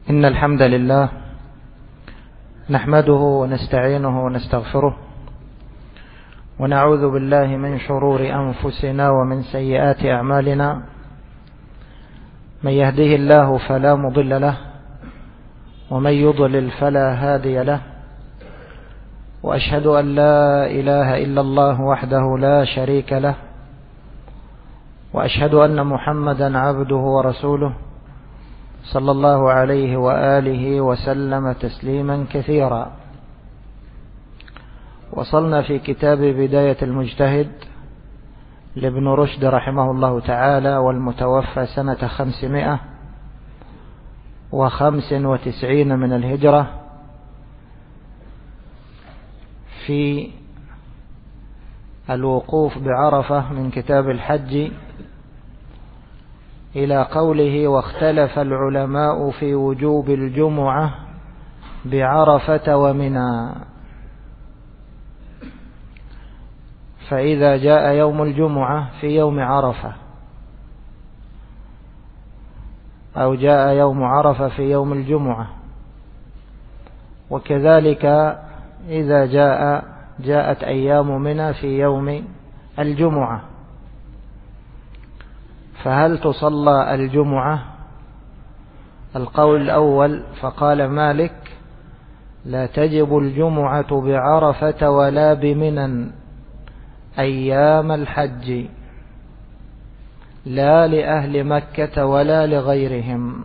إن الحمد لله نحمده ونستعينه ونستغفره ونعوذ بالله من شرور أنفسنا ومن سيئات أعمالنا. من يهده الله فلا مضل له ومن يضلل فلا هادي له، وأشهد أن لا إله إلا الله وحده لا شريك له، وأشهد أن محمدا عبده ورسوله صلى الله عليه وآله وسلم تسليما كثيرا. وصلنا في كتاب بداية المجتهد لابن رشد رحمه الله تعالى، والمتوفى سنة 595 من الهجرة، في الوقوف بعرفة من كتاب الحج إلى قوله: واختلف العلماء في وجوب الجمعة بعرفة ومنى. فإذا جاء يوم الجمعة في يوم عرفة، أو جاء يوم عرفة في يوم الجمعة، وكذلك إذا جاءت أيام منى في يوم الجمعة، فهل تصلى الجمعة؟ القول الأول فقال مالك: لا تجب الجمعة بعرفة ولا بمنى أيام الحج، لا لأهل مكة ولا لغيرهم،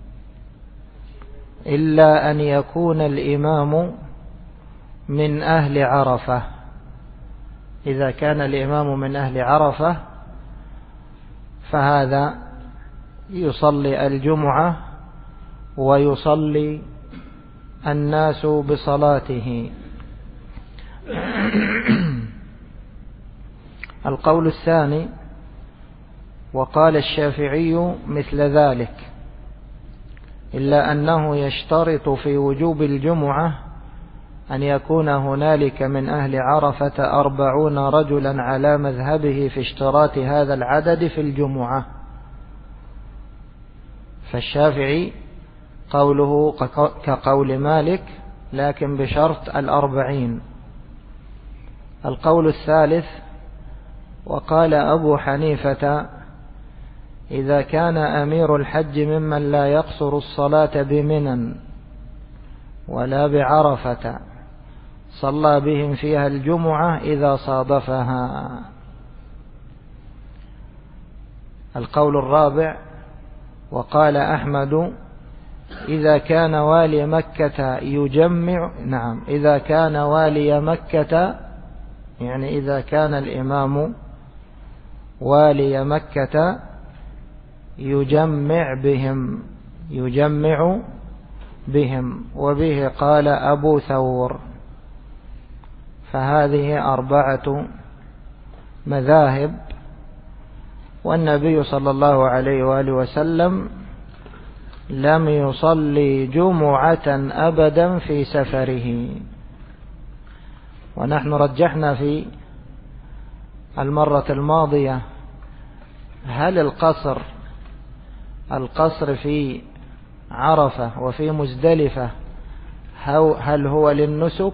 إلا أن يكون الإمام من أهل عرفة. إذا كان الإمام من أهل عرفة فهذا يصلي الجمعة ويصلي الناس بصلاته. القول الثاني: وقال الشافعي مثل ذلك، إلا أنه يشترط في وجوب الجمعة أن يكون هنالك من أهل عرفة 40 رجلا على مذهبه في اشتراط هذا العدد في الجمعة. فالشافعي قوله كقول مالك، لكن بشرط 40. القول الثالث: وقال أبو حنيفة: إذا كان أمير الحج ممن لا يقصر الصلاة بمنى ولا بعرفة صلى بهم فيها الجمعة إذا صادفها. القول الرابع: وقال أحمد: إذا كان والي مكة يجمع، إذا كان والي مكة، يعني إذا كان الإمام والي مكة يجمع بهم، وبه قال أبو ثور. فهذه 4 مذاهب، والنبي صلى الله عليه وآله وسلم لم يصلي جمعة أبدا في سفره. ونحن رجحنا في المرة الماضية هل القصر في عرفة وفي مزدلفة هل هو للنسك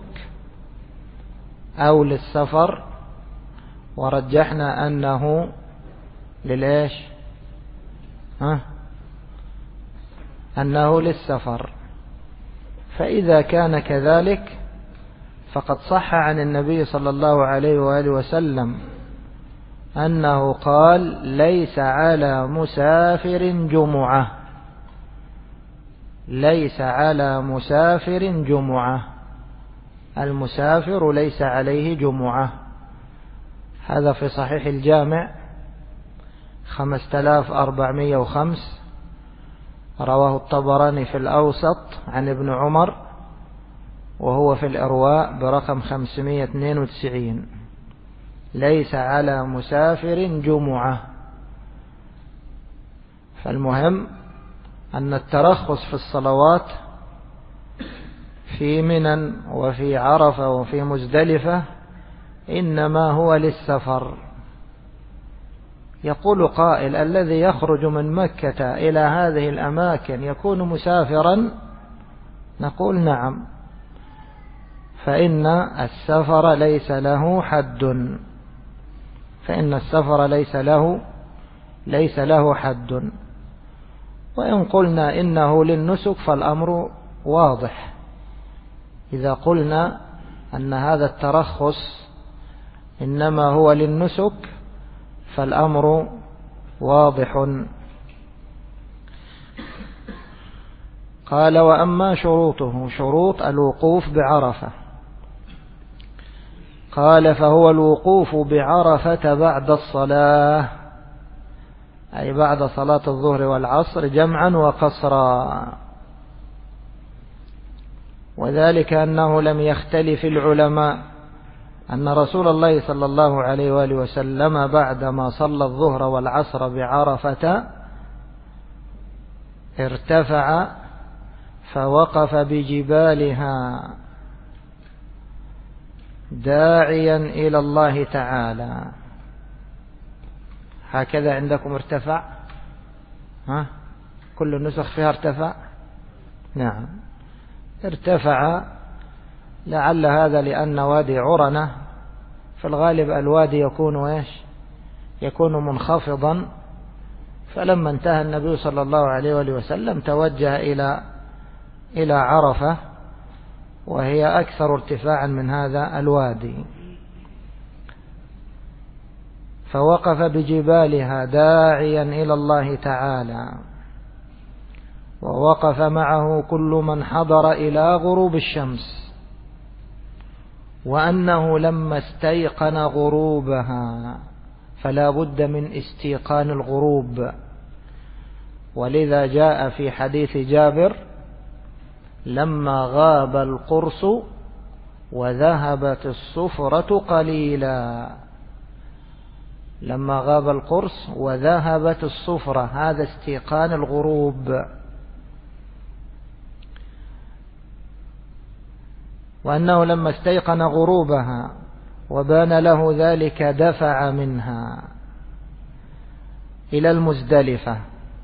أو للسفر؟ ورجحنا أنه للإيش؟ أنه للسفر. فإذا كان كذلك فقد صح عن النبي صلى الله عليه وآله وسلم أنه قال: ليس على مسافر جمعة، ليس على مسافر جمعة، المسافر ليس عليه جمعة. هذا في صحيح الجامع 5405، رواه الطبراني في الأوسط عن ابن عمر، وهو في الإرواء برقم 592. ليس على مسافر جمعة. فالمهم أن الترخص في الصلوات في منى وفي عرفة وفي مزدلفة إنما هو للسفر، يقول قائل: الذي يخرج من مكة إلى هذه الأماكن يكون مسافرا؟ نقول: نعم، فإن السفر ليس له حد، فإن السفر ليس له حد. وإن قلنا إنه للنسك فالأمر واضح. إذا قلنا أن هذا الترخص إنما هو للنسك فالأمر واضح. قال: وأما شروطه، شروط الوقوف بعرفة، قال: فهو الوقوف بعرفة بعد الصلاة، أي بعد صلاة الظهر والعصر جمعا وقصرا. وذلك أنه لم يختلف العلماء أن رسول الله صلى الله عليه وآله وسلم بعدما صلى الظهر والعصر بعرفة ارتفع فوقف بجبالها داعيا إلى الله تعالى. هكذا عندكم ارتفع؟ كل النسخ فيها ارتفع؟ نعم، ارتفع. لعل هذا لأن وادي عرنة في الغالب الوادي يكون منخفضا، فلما انتهى النبي صلى الله عليه وآله وسلم توجه إلى عرفة، وهي أكثر ارتفاعا من هذا الوادي. فوقف بجبالها داعيا إلى الله تعالى، ووقف معه كل من حضر إلى غروب الشمس، وأنه لما استيقن غروبها، فلا بد من استيقان الغروب. ولذا جاء في حديث جابر: لما غاب القرص وذهبت الصفرة قليلا. لما غاب القرص وذهبت الصفرة، هذا استيقان الغروب. وأنه لما استيقن غروبها وبان له ذلك دفع منها إلى المزدلفة.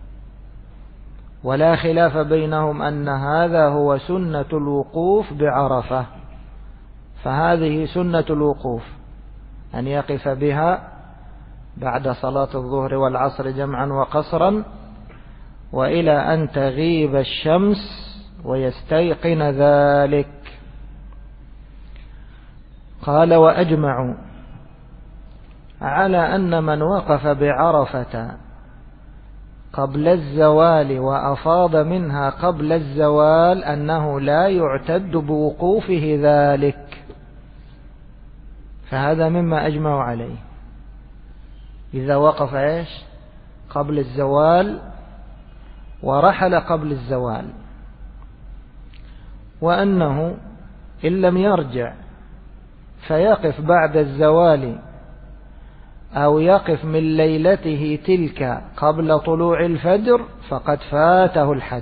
ولا خلاف بينهم أن هذا هو سنة الوقوف بعرفة، فهذه سنة الوقوف، أن يقف بها بعد صلاة الظهر والعصر جمعا وقصرا، وإلى أن تغيب الشمس ويستيقن ذلك. قال: وأجمعوا على أن من وقف بعرفة قبل الزوال وأفاض منها قبل الزوال أنه لا يعتد بوقوفه ذلك، فهذا مما أجمعوا عليه. إذا وقف قبل الزوال ورحل قبل الزوال، وأنه إن لم يرجع فيقف بعد الزوال أو يقف من ليلته تلك قبل طلوع الفجر فقد فاته الحج.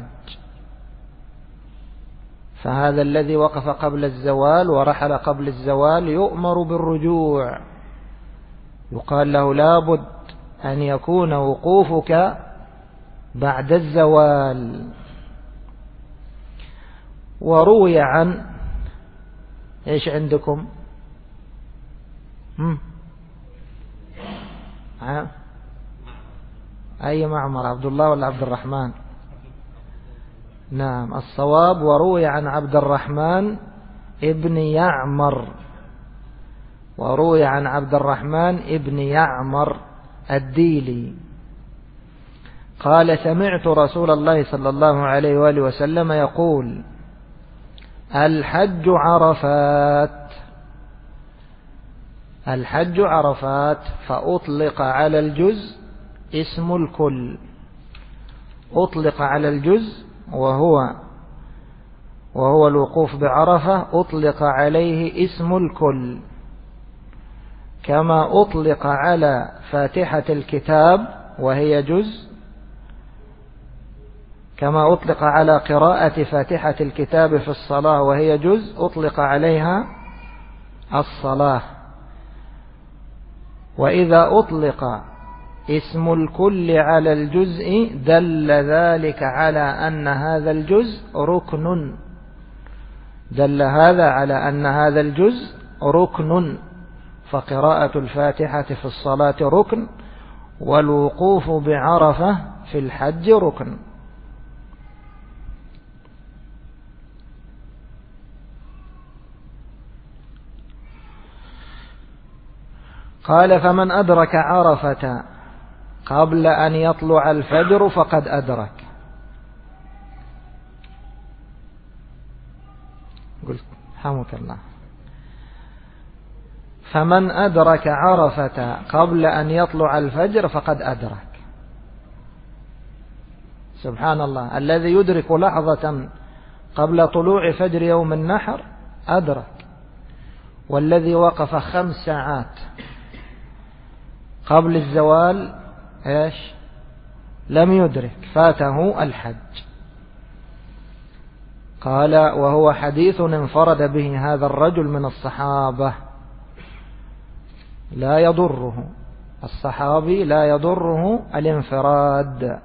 فهذا الذي وقف قبل الزوال ورحل قبل الزوال يؤمر بالرجوع، يقال له: لابد أن يكون وقوفك بعد الزوال. وروي عن إيش عندكم؟ أي معمر، عبد الله ولا عبد الرحمن؟ نعم، الصواب وروي عن عبد الرحمن ابن يعمر، وروي عن عبد الرحمن ابن يعمر الديلي قال: سمعت رسول الله صلى الله عليه وآله وسلم يقول: الحج عرفات. الحج عرفات، فأطلق على الجزء اسم الكل. أطلق على الجزء وهو الوقوف بعرفة، أطلق عليه اسم الكل، كما أطلق على فاتحة الكتاب وهي جزء، كما أطلق على قراءة فاتحة الكتاب في الصلاة وهي جزء، أطلق عليها الصلاة. وإذا أطلق اسم الكل على الجزء دل ذلك على أن هذا الجزء ركن، دل هذا على أن هذا الجزء ركن، فقراءة الفاتحة في الصلاة ركن، والوقوف بعرفة في الحج ركن. قال فمن أدرك عرفة قبل أن يطلع الفجر فقد أدرك. قلت حمك الله. فمن أدرك عرفة قبل أن يطلع الفجر فقد أدرك. سبحان الله، الذي يدرك لحظة قبل طلوع فجر يوم النحر أدرك، والذي وقف 5 ساعات قبل الزوال إيش؟ لم يدرك، فاته الحج. قال وهو حديث انفرد به هذا الرجل من الصحابة، لا يضره الصحابي، لا يضره الانفراد.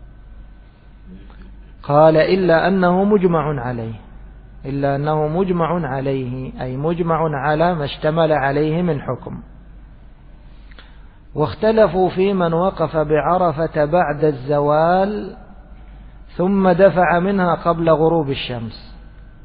قال إلا أنه مجمع عليه، إلا أنه مجمع عليه، أي مجمع على ما اشتمل عليه من حكم. واختلفوا في من وقف بعرفة بعد الزوال ثم دفع منها قبل غروب الشمس.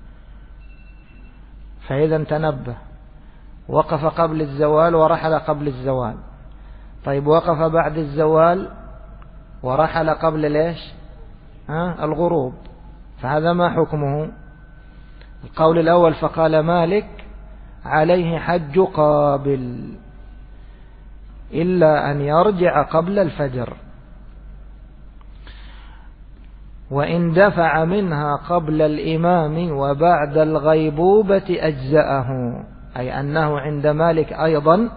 فإذا تنبه، وقف قبل الزوال ورحل قبل الزوال. طيب وقف بعد الزوال ورحل قبل ليش؟ الغروب، فهذا ما حكمه؟ القول الأول فقال مالك عليه حج قابل إلا أن يرجع قبل الفجر، وإن دفع منها قبل الإمام وبعد الغيبوبة أجزأه، أي أنه عند مالك أيضا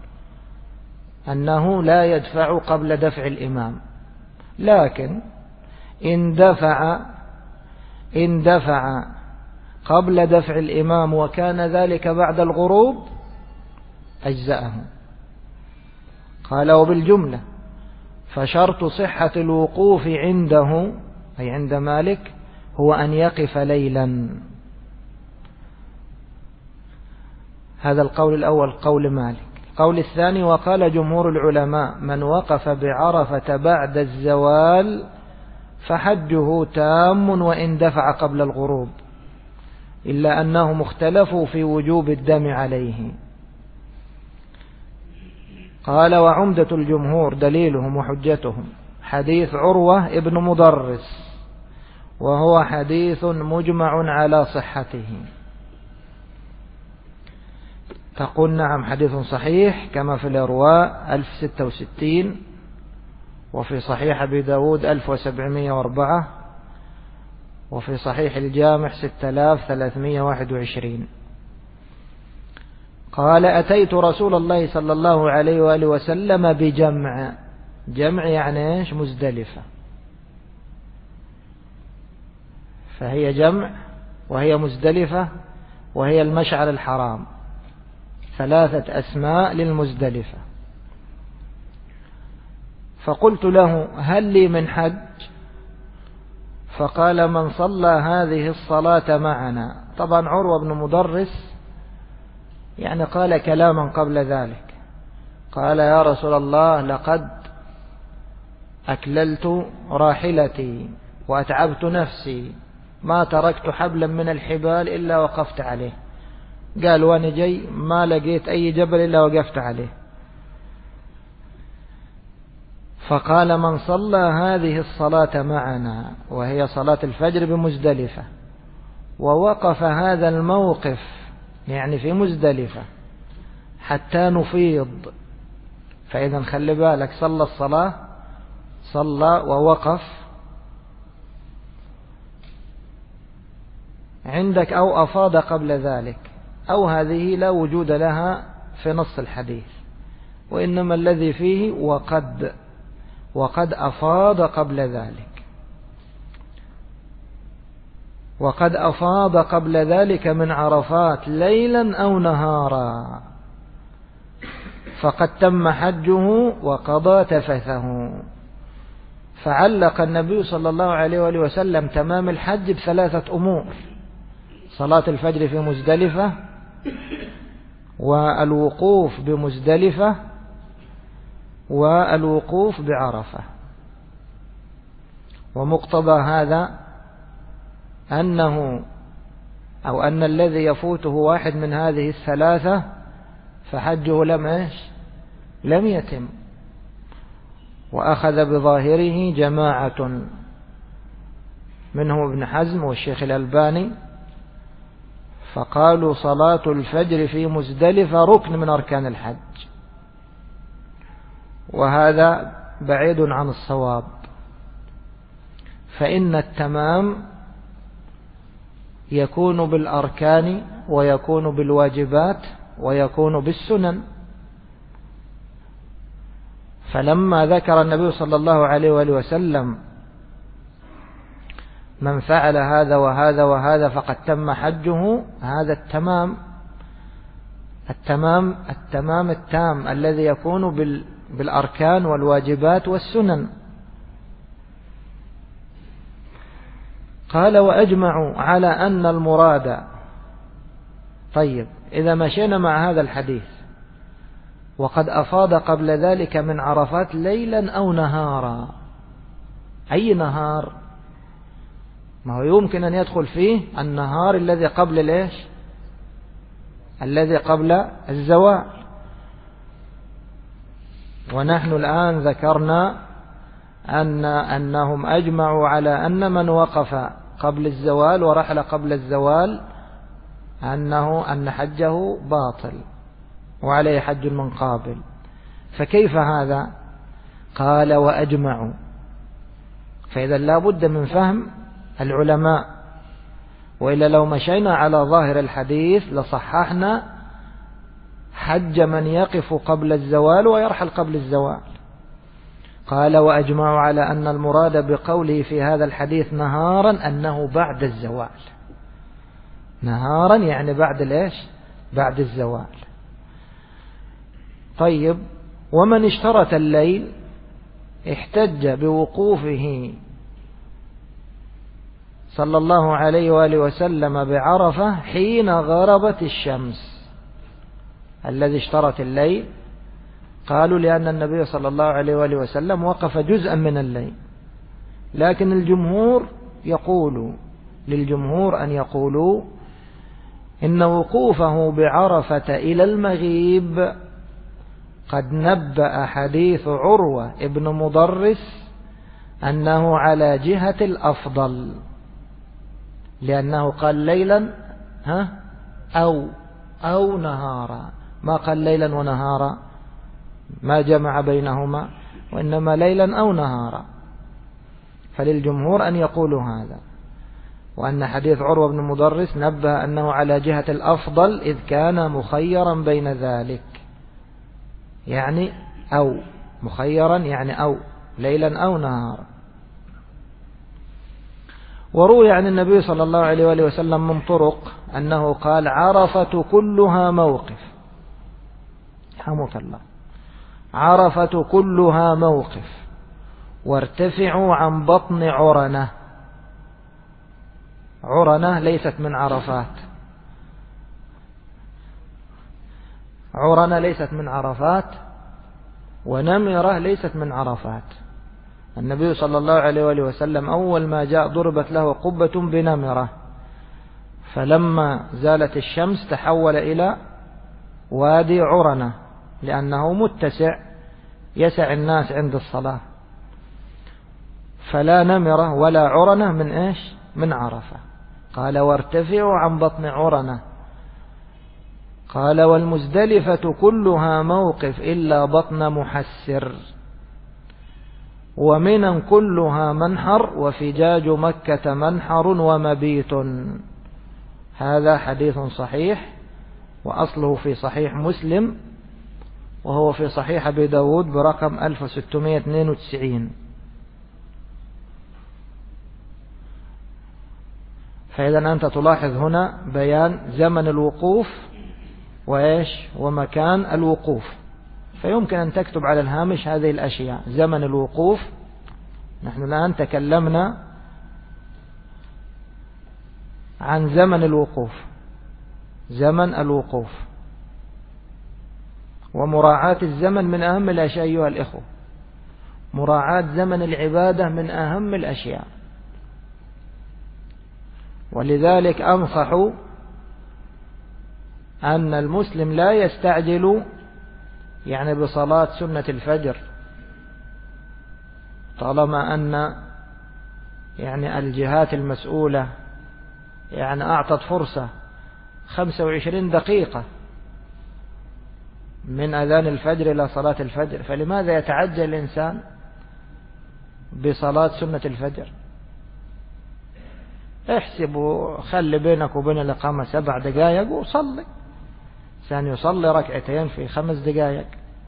أنه لا يدفع قبل دفع الإمام، لكن إن دفع قبل دفع الإمام وكان ذلك بعد الغروب أجزأه. قال وبالجملة فشرط صحة الوقوف عنده، أي عند مالك، هو أن يقف ليلا. هذا القول الأول قول مالك. القول الثاني وقال جمهور العلماء من وقف بعرفة بعد الزوال فحجه تام وإن دفع قبل الغروب، إلا أنهم اختلفوا في وجوب الدم عليه. قال وعمدة الجمهور دليلهم وحجتهم حديث عروة ابن مضرس، وهو حديث مجمع على صحته. تقول نعم حديث صحيح، كما في الإرواء 1066، وفي صحيح أبي داود 1704، وفي صحيح الجامع 6321. قال أتيت رسول الله صلى الله عليه وآله وسلم بجمع، جمع يعني إيش؟ مزدلفة، فهي جمع وهي مزدلفة وهي المشعر الحرام، 3 أسماء للمزدلفة. فقلت له هل لي من حج؟ فقال من صلى هذه الصلاة معنا. طبعا عروة بن مضرس يعني قال كلاما قبل ذلك، قال يا رسول الله لقد أكللت راحلتي وأتعبت نفسي، ما تركت حبلا من الحبال إلا وقفت عليه. قال وانا جاي ما لقيت أي جبل إلا وقفت عليه. فقال من صلى هذه الصلاة معنا، وهي صلاة الفجر بمزدلفة، ووقف هذا الموقف يعني في مزدلفة حتى نفيض، فإذا خلي بالك صلى الصلاة، صلى ووقف عندك أو أفاض قبل ذلك، أو هذه لا وجود لها في نص الحديث، وإنما الذي فيه وقد أفاض قبل ذلك، وقد أفاض قبل ذلك من عرفات ليلا أو نهارا. فقد تم حجه وقضى تفثه. فعلق النبي صلى الله عليه وآله وسلم تمام الحج بثلاثة أمور: صلاة الفجر في مزدلفة، والوقوف بمزدلفة، والوقوف بعرفة. ومقتضى هذا أن الذي يفوته واحد من هذه الثلاثة فحجه لم يتم. وأخذ بظاهره جماعة منهم ابن حزم والشيخ الألباني، فقالوا صلاة الفجر في مزدلفة ركن من أركان الحج، وهذا بعيد عن الصواب، فإن التمام يكون بالأركان ويكون بالواجبات ويكون بالسنن. فلما ذكر النبي صلى الله عليه وآله وسلم من فعل هذا وهذا وهذا فقد تم حجه، هذا التام الذي يكون بالأركان والواجبات والسنن. قال وأجمعوا على أن المراد. طيب، إذا مشينا مع هذا الحديث وقد أفاض قبل ذلك من عرفات ليلا أو نهارا، أي نهار؟ ما هو يمكن أن يدخل فيه النهار الذي قبل الذي قبل الزوال. ونحن الآن ذكرنا أنهم أجمعوا على أن من وقف قبل الزوال ورحل قبل الزوال أن حجه باطل وعليه حج من قابل. فكيف هذا؟ قال وأجمعوا. فإذا لا بد من فهم العلماء، وإلا لو مشينا على ظاهر الحديث لصححنا حج من يقف قبل الزوال ويرحل قبل الزوال. قال وأجمعوا على أن المراد بقوله في هذا الحديث نهارا أنه بعد الزوال. نهارا يعني بعد الزوال. طيب، ومن اشترط الليل احتج بوقوفه صلى الله عليه وآله وسلم بعرفة حين غربت الشمس. الذي اشترط الليل قالوا لأن النبي صلى الله عليه وآله وسلم وقف جزءا من الليل، لكن للجمهور أن يقولوا إن وقوفه بعرفة إلى المغيب قد نبأ حديث عروة ابن مضرس أنه على جهة الأفضل، لأنه قال ليلا أو نهارا، ما قال ليلا ونهارا، ما جمع بينهما، وإنما ليلا أو نهارا. فللجمهور أن يقولوا هذا، وأن حديث عروة بن مضرس نبه أنه على جهة الأفضل إذ كان مخيرا بين ذلك، يعني أو مخيرا يعني أو ليلا أو نهارا. وروي عن النبي صلى الله عليه وآله وسلم من طرق أنه قال عرفة كلها موقف، حمك الله، عرفة كلها موقف وارتفعوا عن بطن عرنة. عرنة ليست من عرفات، عرنة ليست من عرفات، ونمرة ليست من عرفات. النبي صلى الله عليه وآله وسلم أول ما جاء ضربت له قبة بنمرة، فلما زالت الشمس تحول إلى وادي عرنة لأنه متسع يسع الناس عند الصلاة. فلا نمرة ولا عرنة من عرفة. قال وارتفعوا عن بطن عرنة. قال والمزدلفة كلها موقف إلا بطن محسر، ومنن كلها منحر، وفجاج مكة منحر ومبيت. هذا حديث صحيح، وأصله في صحيح مسلم، وهو في صحيح أبي داود برقم 1692. فإذا أنت تلاحظ هنا بيان زمن الوقوف ومكان الوقوف. فيمكن أن تكتب على الهامش هذه الأشياء: زمن الوقوف. نحن الآن تكلمنا عن زمن الوقوف، زمن الوقوف، ومراعاة الزمن من أهم الأشياء أيها الإخوة. مراعاة زمن العبادة من أهم الأشياء، ولذلك أنصح أن المسلم لا يستعجل يعني بصلاة سنة الفجر، طالما أن يعني الجهات المسؤولة يعني أعطت فرصة 25 دقيقة من أذان الفجر إلى صلاة الفجر، فلماذا يتعجل الإنسان بصلاة سنة الفجر؟ احسبوا، خلي بينك وبين الإقامة 7 دقائق وصلي، كان يصلي ركعتين في 5 دقائق،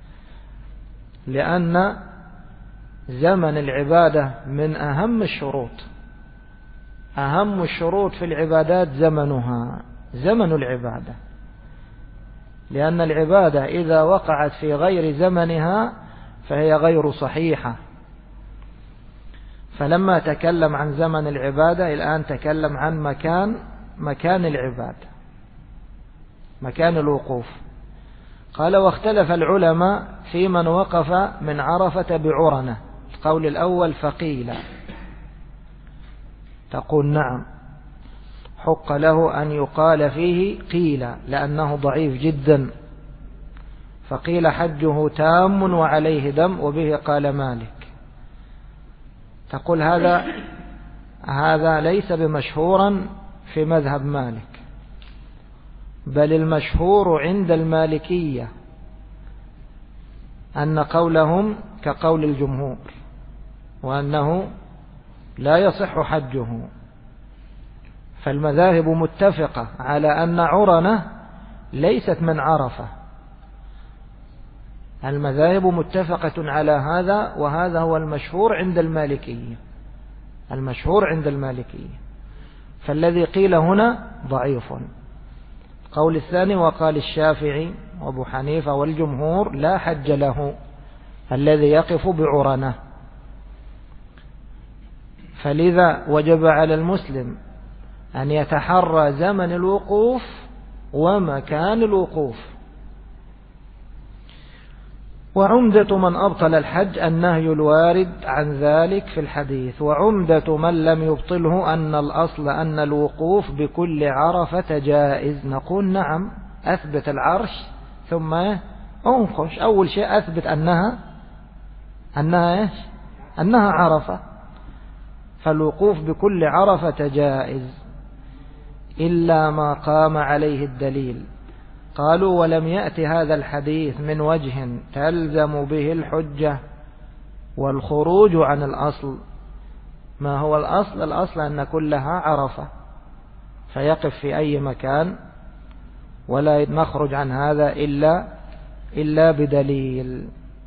لأن زمن العبادة من أهم الشروط. أهم الشروط في العبادات زمنها، زمن العبادة، لأن العبادة إذا وقعت في غير زمنها فهي غير صحيحة. فلما تكلم عن زمن العبادة الآن تكلم عن مكان العبادة، مكان الوقوف. قال: واختلف العلماء في من وقف من عرفة بعرنة. القول الأول: فقيل، تقول نعم حق له أن يقال فيه قيل، لأنه ضعيف جدا. فقيل: حجه تام وعليه دم، وبه قال مالك. تقول هذا ليس بمشهورا في مذهب مالك، بل المشهور عند المالكية أن قولهم كقول الجمهور، وأنه لا يصح حجه. فالمذاهب متفقة على أن عرنة ليست من عرفة، المذاهب متفقة على هذا، وهذا هو المشهور عند المالكية، المشهور عند المالكية. فالذي قيل هنا ضعيف. قول الثاني: وقال الشافعي وابو حنيفة والجمهور لا حج له الذي يقف بعرنة. فلذا وجب على المسلم أن يتحرى زمن الوقوف ومكان الوقوف. وعمدة من أبطل الحج النهي الوارد عن ذلك في الحديث، وعمدة من لم يبطله أن الأصل أن الوقوف بكل عرفة جائز. نقول نعم، أثبت العرش ثم أنقش. أول شيء أثبت أنها عرفة، فالوقوف بكل عرفة جائز إلا ما قام عليه الدليل. قالوا: ولم يأتي هذا الحديث من وجه تلزم به الحجة والخروج عن الأصل. ما هو الأصل؟ الأصل أن كلها عرفة، فيقف في أي مكان، ولا نخرج عن هذا إلا بدليل.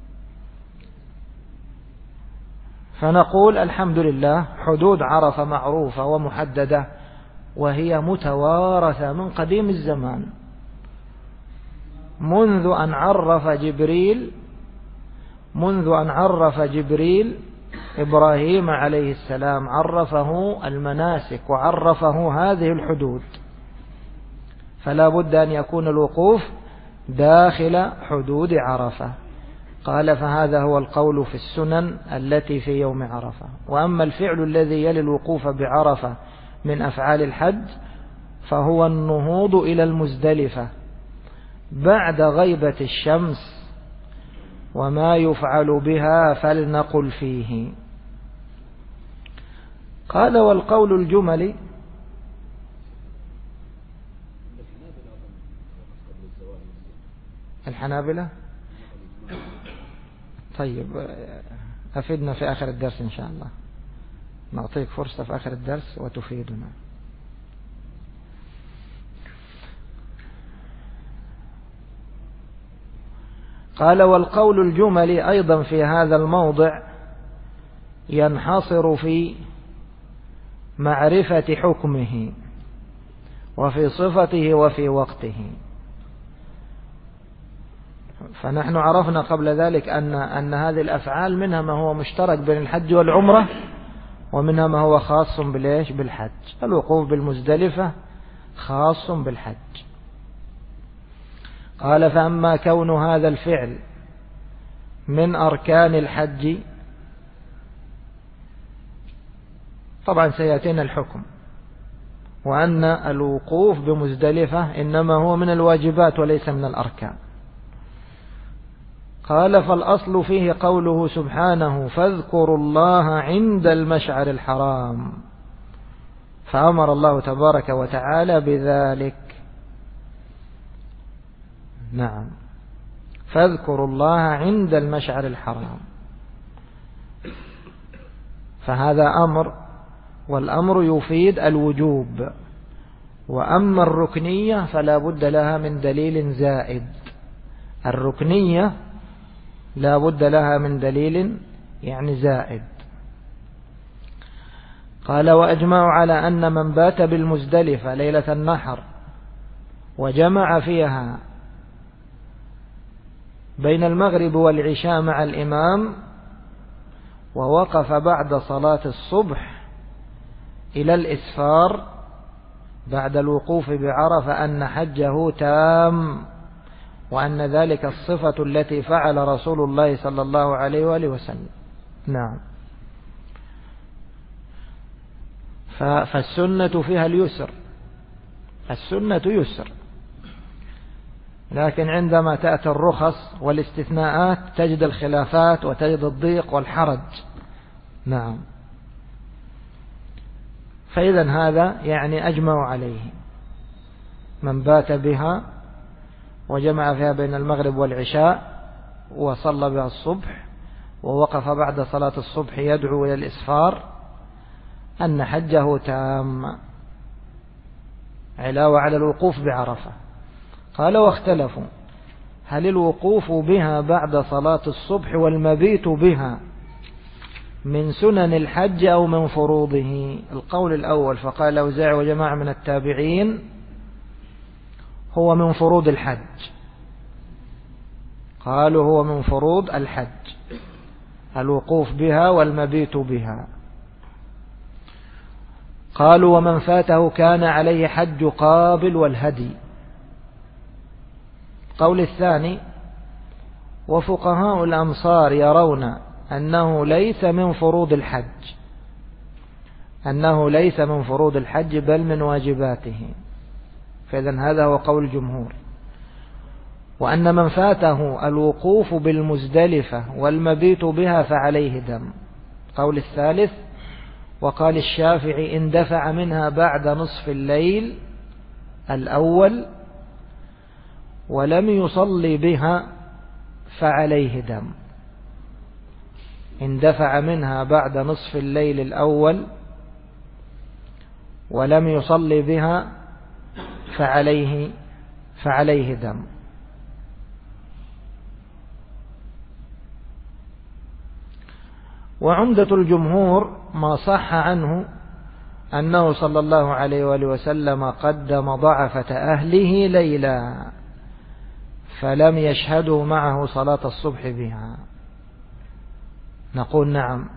فنقول الحمد لله، حدود عرفة معروفة ومحددة، وهي متوارثة من قديم الزمان، منذ أن عرف جبريل إبراهيم عليه السلام، عرفه المناسك وعرفه هذه الحدود. فلا بد أن يكون الوقوف داخل حدود عرفة. قال: فهذا هو القول في السنن التي في يوم عرفة. وأما الفعل الذي يلي الوقوف بعرفة من أفعال الحج فهو النهوض إلى المزدلفة بعد غيبة الشمس، وما يفعل بها فلنقل فيه. قال: والقول الجملي. الحنابلة. طيب، أفيدنا في آخر الدرس إن شاء الله، نعطيك فرصة في آخر الدرس وتفيدنا. قال: والقول الجملي أيضا في هذا الموضع ينحصر في معرفة حكمه وفي صفته وفي وقته. فنحن عرفنا قبل ذلك أن هذه الأفعال منها ما هو مشترك بين الحج والعمرة، ومنها ما هو خاص بالحج. الوقوف بالمزدلفة خاص بالحج. قال: فأما كون هذا الفعل من أركان الحج، طبعا سيأتينا الحكم، وأن الوقوف بمزدلفة إنما هو من الواجبات وليس من الأركان. قال: فالأصل فيه قوله سبحانه: فاذكروا الله عند المشعر الحرام، فأمر الله تبارك وتعالى بذلك. نعم، فاذكروا الله عند المشعر الحرام، فهذا أمر، والأمر يفيد الوجوب. وأما الركنية فلا بد لها من دليل زائد. الركنية لا بد لها من دليل يعني زائد. قال: وأجمعوا على أن من بات بالمزدلفة ليلة النحر وجمع فيها بين المغرب والعشاء مع الإمام ووقف بعد صلاة الصبح إلى الإسفار بعد الوقوف بعرفة أن حجه تام، وأن ذلك الصفة التي فعل رسول الله صلى الله عليه وآله وسلم. نعم. فالسنة فيها اليسر، السنة يسر، لكن عندما تأتي الرخص والاستثناءات تجد الخلافات وتجد الضيق والحرج. نعم. فإذا هذا يعني أجمع عليه: من بات بها وجمع فيها بين المغرب والعشاء وصلى بها الصبح ووقف بعد صلاة الصبح يدعو إلى الإسفار أن حجه تام، علاوة على الوقوف بعرفة. قال: واختلفوا هل الوقوف بها بعد صلاة الصبح والمبيت بها من سنن الحج أو من فروضه؟ القول الأول فقال الأوزاعي وجماعة من التابعين هو من فروض الحج. قالوا هو من فروض الحج الوقوف بها والمبيت بها. قالوا: ومن فاته كان عليه حج قابل والهدي. القول الثاني: وفقهاء الأمصار يرون أنه ليس من فروض الحج، أنه ليس من فروض الحج بل من واجباته. فإذن هذا هو قول الجمهور. وأن من فاته الوقوف بالمزدلفة والمبيت بها فعليه دم. قول الثالث: وقال الشافعي: إن دفع منها بعد نصف الليل الأول ولم يصلي بها فعليه دم. إن دفع منها بعد نصف الليل الأول ولم يصلي بها فعليه دم. وعمدة الجمهور ما صح عنه أنه صلى الله عليه وآله وسلم قدم ضعفة أهله ليلا فلم يشهدوا معه صلاة الصبح بها. نقول: نعم،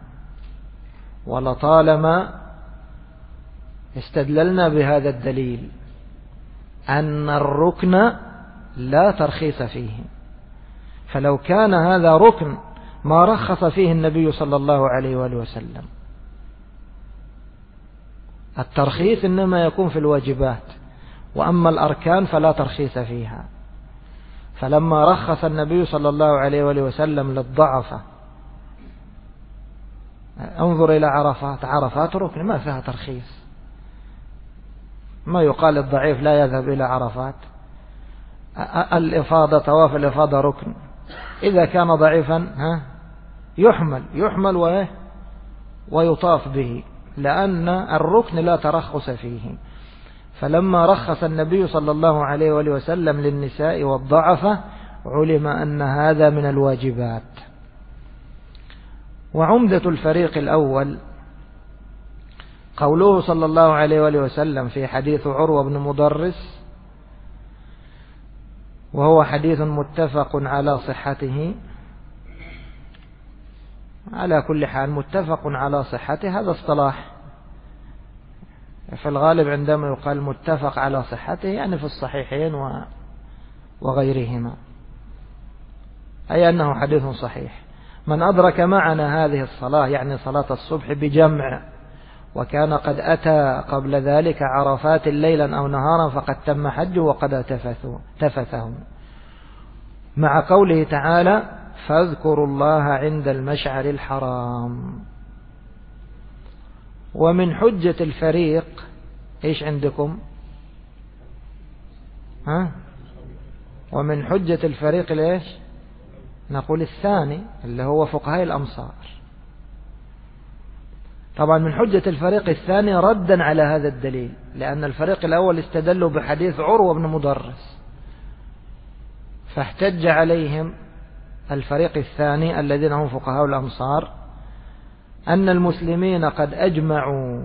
ولطالما استدللنا بهذا الدليل أن الركن لا ترخيص فيه. فلو كان هذا ركن ما رخص فيه النبي صلى الله عليه وآله وسلم. الترخيص إنما يكون في الواجبات، وأما الأركان فلا ترخيص فيها. فلما رخص النبي صلى الله عليه وآله وسلم للضعفة، انظر إلى عرفات، عرفات ركن ما فيها ترخيص. ما يقال الضعيف لا يذهب إلى عرفات. الإفاضة، طواف الإفاضة ركن، إذا كان ضعيفا يحمل ويطاف به، لأن الركن لا ترخص فيه. فلما رخص النبي صلى الله عليه وآله وسلم للنساء والضعفة علم أن هذا من الواجبات. وعمدة الفريق الأول قوله صلى الله عليه وآله وسلم في حديث عروة بن مضرس: وهو حديث متفق على صحته. على كل حال متفق على صحته هذا اصطلاح، في الغالب عندما يقال متفق على صحته يعني في الصحيحين وغيرهما، أي أنه حديث صحيح. من أدرك معنا هذه الصلاة يعني صلاة الصبح بجمع، وكان قد أتى قبل ذلك عرفات ليلا أو نهارا فقد تم حجه وقد تفثه، مع قوله تعالى فاذكروا الله عند المشعر الحرام. ومن حجة الفريق إيش عندكم؟ ومن حجة الفريق ليش؟ نقول الثاني اللي هو فقهاء الأمصار. طبعا من حجة الفريق الثاني ردا على هذا الدليل، لأن الفريق الأول استدلوا بحديث عروة بن مدرس، فاحتج عليهم الفريق الثاني الذين هم فقهاء الأمصار أن المسلمين قد أجمعوا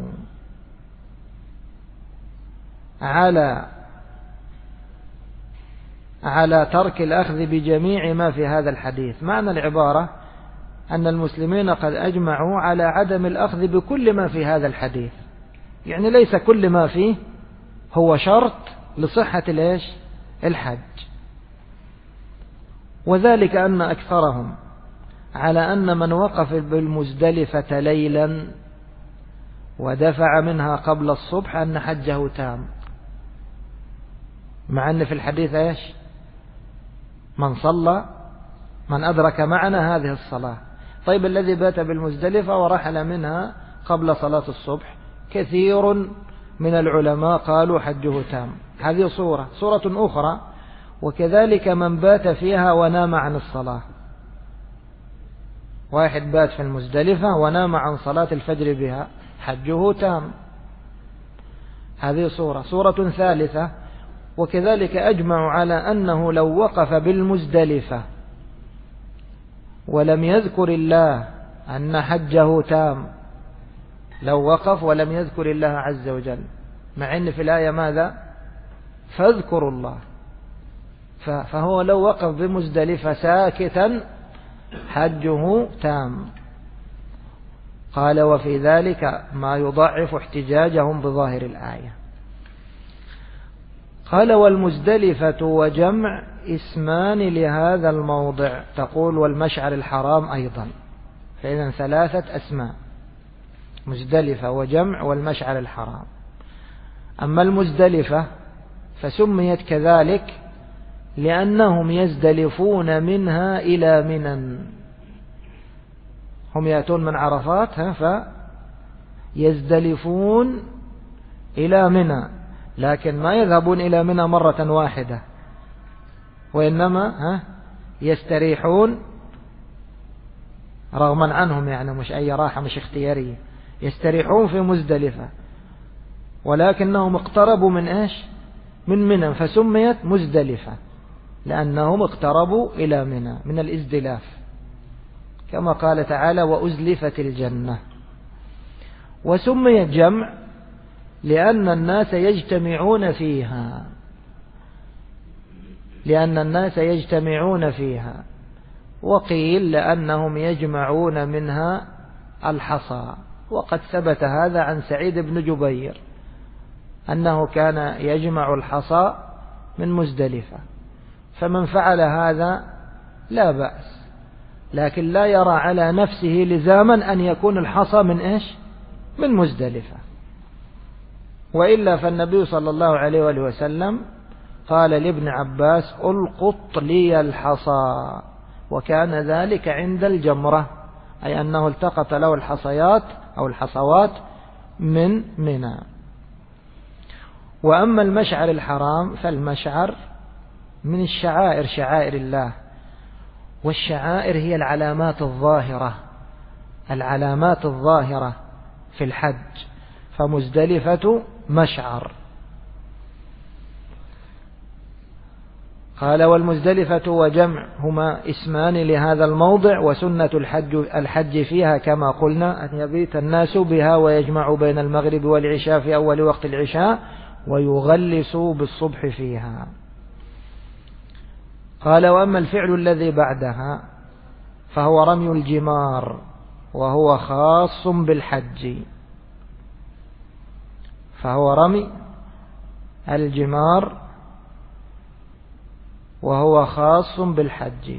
على ترك الأخذ بجميع ما في هذا الحديث. معنى العبارة أن المسلمين قد أجمعوا على عدم الأخذ بكل ما في هذا الحديث، يعني ليس كل ما فيه هو شرط لصحة الحج. وذلك أن أكثرهم على أن من وقف بالمزدلفة ليلا ودفع منها قبل الصبح أن حجه تام، مع أن في الحديث إيش؟ من أدرك معنا هذه الصلاة. طيب الذي بات بالمزدلفة ورحل منها قبل صلاة الصبح، كثير من العلماء قالوا حجه تام. هذه صورة أخرى، وكذلك من بات فيها ونام عن الصلاة، واحد بات في المزدلفة ونام عن صلاة الفجر بها، حجه تام. هذه صورة ثالثة، وكذلك أجمعوا على أنه لو وقف بالمزدلفة ولم يذكر الله أن حجه تام، لو وقف ولم يذكر الله عز وجل، مع أن في الآية ماذا؟ فاذكروا الله، فهو لو وقف بمزدلفة ساكتا حجه تام. قال وفي ذلك ما يضعف احتجاجهم بظاهر الآية. قال والمزدلفة وجمع اسمان لهذا الموضع، تقول والمشعر الحرام أيضا، فإذا 3 أسماء: مزدلفة وجمع والمشعر الحرام. أما المزدلفة فسميت كذلك لأنهم يزدلفون منها إلى منى، هم يأتون من عرفات فيزدلفون إلى منى، لكن ما يذهبون إلى منى مرة واحدة، وإنما يستريحون رغما عنهم، يعني مش أي راحة، مش اختيارية، يستريحون في مزدلفة، ولكنهم اقتربوا من إيش؟ من منى، فسميت مزدلفة لأنهم اقتربوا إلى منى من الازدلاف، كما قال تعالى وأزلفت الجنة. وسميت جمع لأن الناس يجتمعون فيها، وقيل لأنهم يجمعون منها الحصى، وقد ثبت هذا عن سعيد بن جبير أنه كان يجمع الحصى من مزدلفة، فمن فعل هذا لا بأس، لكن لا يرى على نفسه لزاما أن يكون الحصى من إيش؟ من مزدلفة. وإلا فالنبي صلى الله عليه وآله وسلم قال لابن عباس ألقط لي الحصى، وكان ذلك عند الجمرة، أي أنه التقط له الحصيات أو الحصوات من منى. وأما المشعر الحرام فالمشعر من الشعائر، شعائر الله، والشعائر هي العلامات الظاهرة في الحج، فمزدلفة مشعر. قال والمزدلفة وجمع هما اسمان لهذا الموضع، وسنة الحج فيها كما قلنا أن يبيت الناس بها ويجمع بين المغرب والعشاء في أول وقت العشاء ويغلسوا بالصبح فيها. قال وأما الفعل الذي بعدها فهو رمي الجمار وهو خاص بالحج. فهو رمي الجمار وهو خاص بالحج.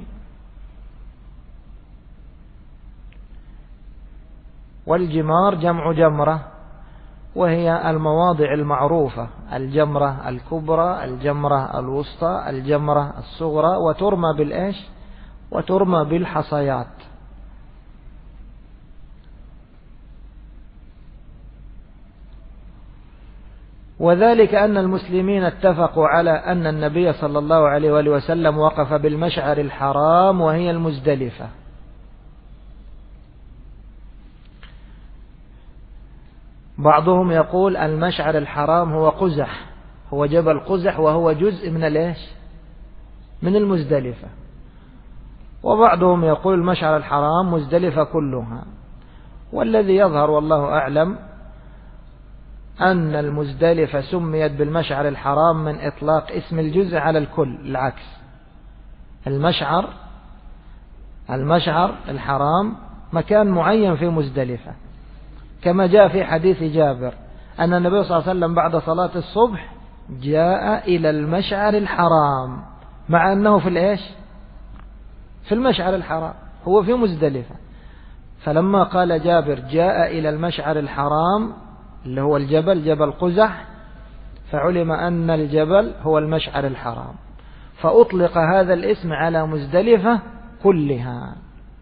والجمار جمع جمرة، وهي المواضع المعروفة: الجمرة الكبرى، الجمرة الوسطى، الجمرة الصغرى، وترمى بالإيش؟ وترمى بالحصيات. وذلك أن المسلمين اتفقوا على أن النبي صلى الله عليه وآله وسلم وقف بالمشعر الحرام وهي المزدلفة. بعضهم يقول المشعر الحرام هو قزح، هو جبل قزح، وهو جزء من الإيش؟ من المزدلفة. وبعضهم يقول المشعر الحرام مزدلفة كلها. والذي يظهر والله أعلم أن المزدلفة سميت بالمشعر الحرام من إطلاق اسم الجزء على الكل. العكس، المشعر الحرام مكان معين في مزدلفة، كما جاء في حديث جابر أن النبي صلى الله عليه وسلم بعد صلاة الصبح جاء إلى المشعر الحرام، مع أنه في الإيش؟ في المشعر الحرام، هو في مزدلفة. فلما قال جابر جاء إلى المشعر الحرام اللي هو الجبل، جبل قزح، فعلم أن الجبل هو المشعر الحرام، فأطلق هذا الاسم على مزدلفة كلها.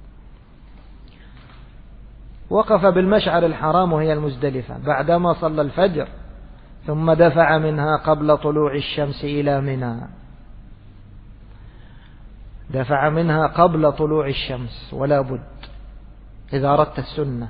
وقف بالمشعر الحرام وهي المزدلفة بعدما صلى الفجر، ثم دفع منها قبل طلوع الشمس إلى منى. دفع منها قبل طلوع الشمس، ولا بد إذا أردت السنة،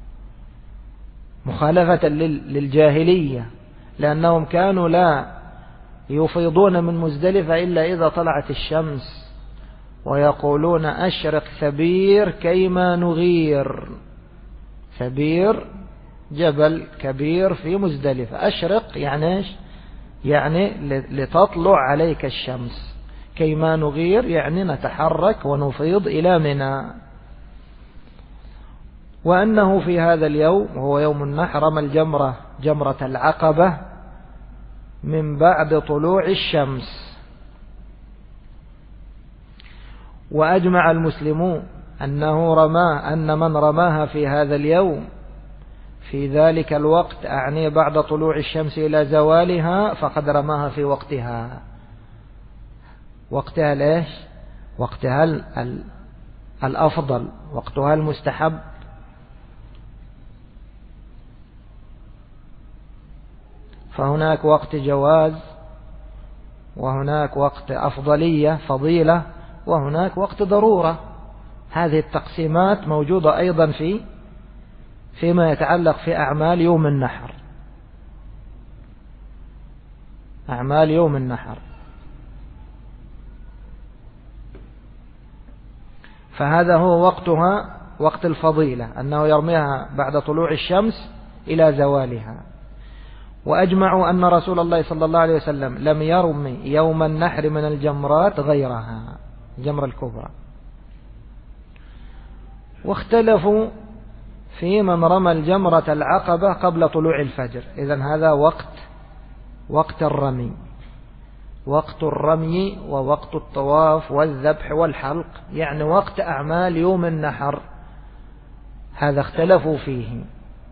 مخالفة للجاهلية، لأنهم كانوا لا يفيضون من مزدلفة إلا إذا طلعت الشمس، ويقولون أشرق ثبير كيما نغير. ثبير جبل كبير في مزدلفة، أشرق يعني إيش؟ يعني لتطلع عليك الشمس، كيما نغير يعني نتحرك ونفيض إلى منى. وأنه في هذا اليوم وهو يوم النحر رمى الجمرة جمرة العقبة من بعد طلوع الشمس. وأجمع المسلمون أن من رماها في هذا اليوم في ذلك الوقت، أعني بعد طلوع الشمس إلى زوالها، فقد رماها في وقتها. وقتها ليش؟ وقتها الأفضل، وقتها المستحب. فهناك وقت جواز، وهناك وقت أفضلية فضيلة، وهناك وقت ضرورة. هذه التقسيمات موجودة أيضا فيما يتعلق في أعمال يوم النحر. أعمال يوم النحر، فهذا هو وقتها، وقت الفضيلة، أنه يرميها بعد طلوع الشمس إلى زوالها. وأجمعوا أن رسول الله صلى الله عليه وسلم لم يرمي يوم النحر من الجمرات غيرها، الجمرة الكبرى. واختلفوا في من رمى الجمرة العقبة قبل طلوع الفجر. إذن هذا وقت الرمي، وقت الرمي ووقت الطواف والذبح والحلق، يعني وقت أعمال يوم النحر، هذا اختلفوا فيه.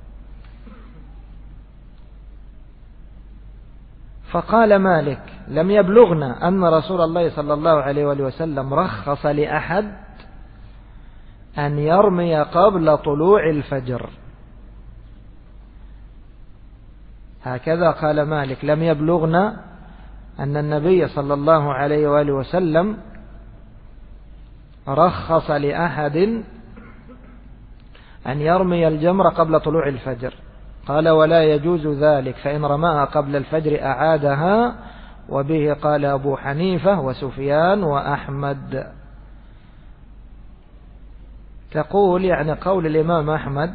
فقال مالك لم يبلغنا أن رسول الله صلى الله عليه وآله وسلم رخص لأحد أن يرمي قبل طلوع الفجر. هكذا قال مالك: لم يبلغنا أن النبي صلى الله عليه وآله وسلم رخص لأحد أن يرمي الجمر قبل طلوع الفجر. قال: ولا يجوز ذلك، فإن رماها قبل الفجر أعادها. وبه قال أبو حنيفة وسفيان وأحمد. تقول يعني قول الإمام أحمد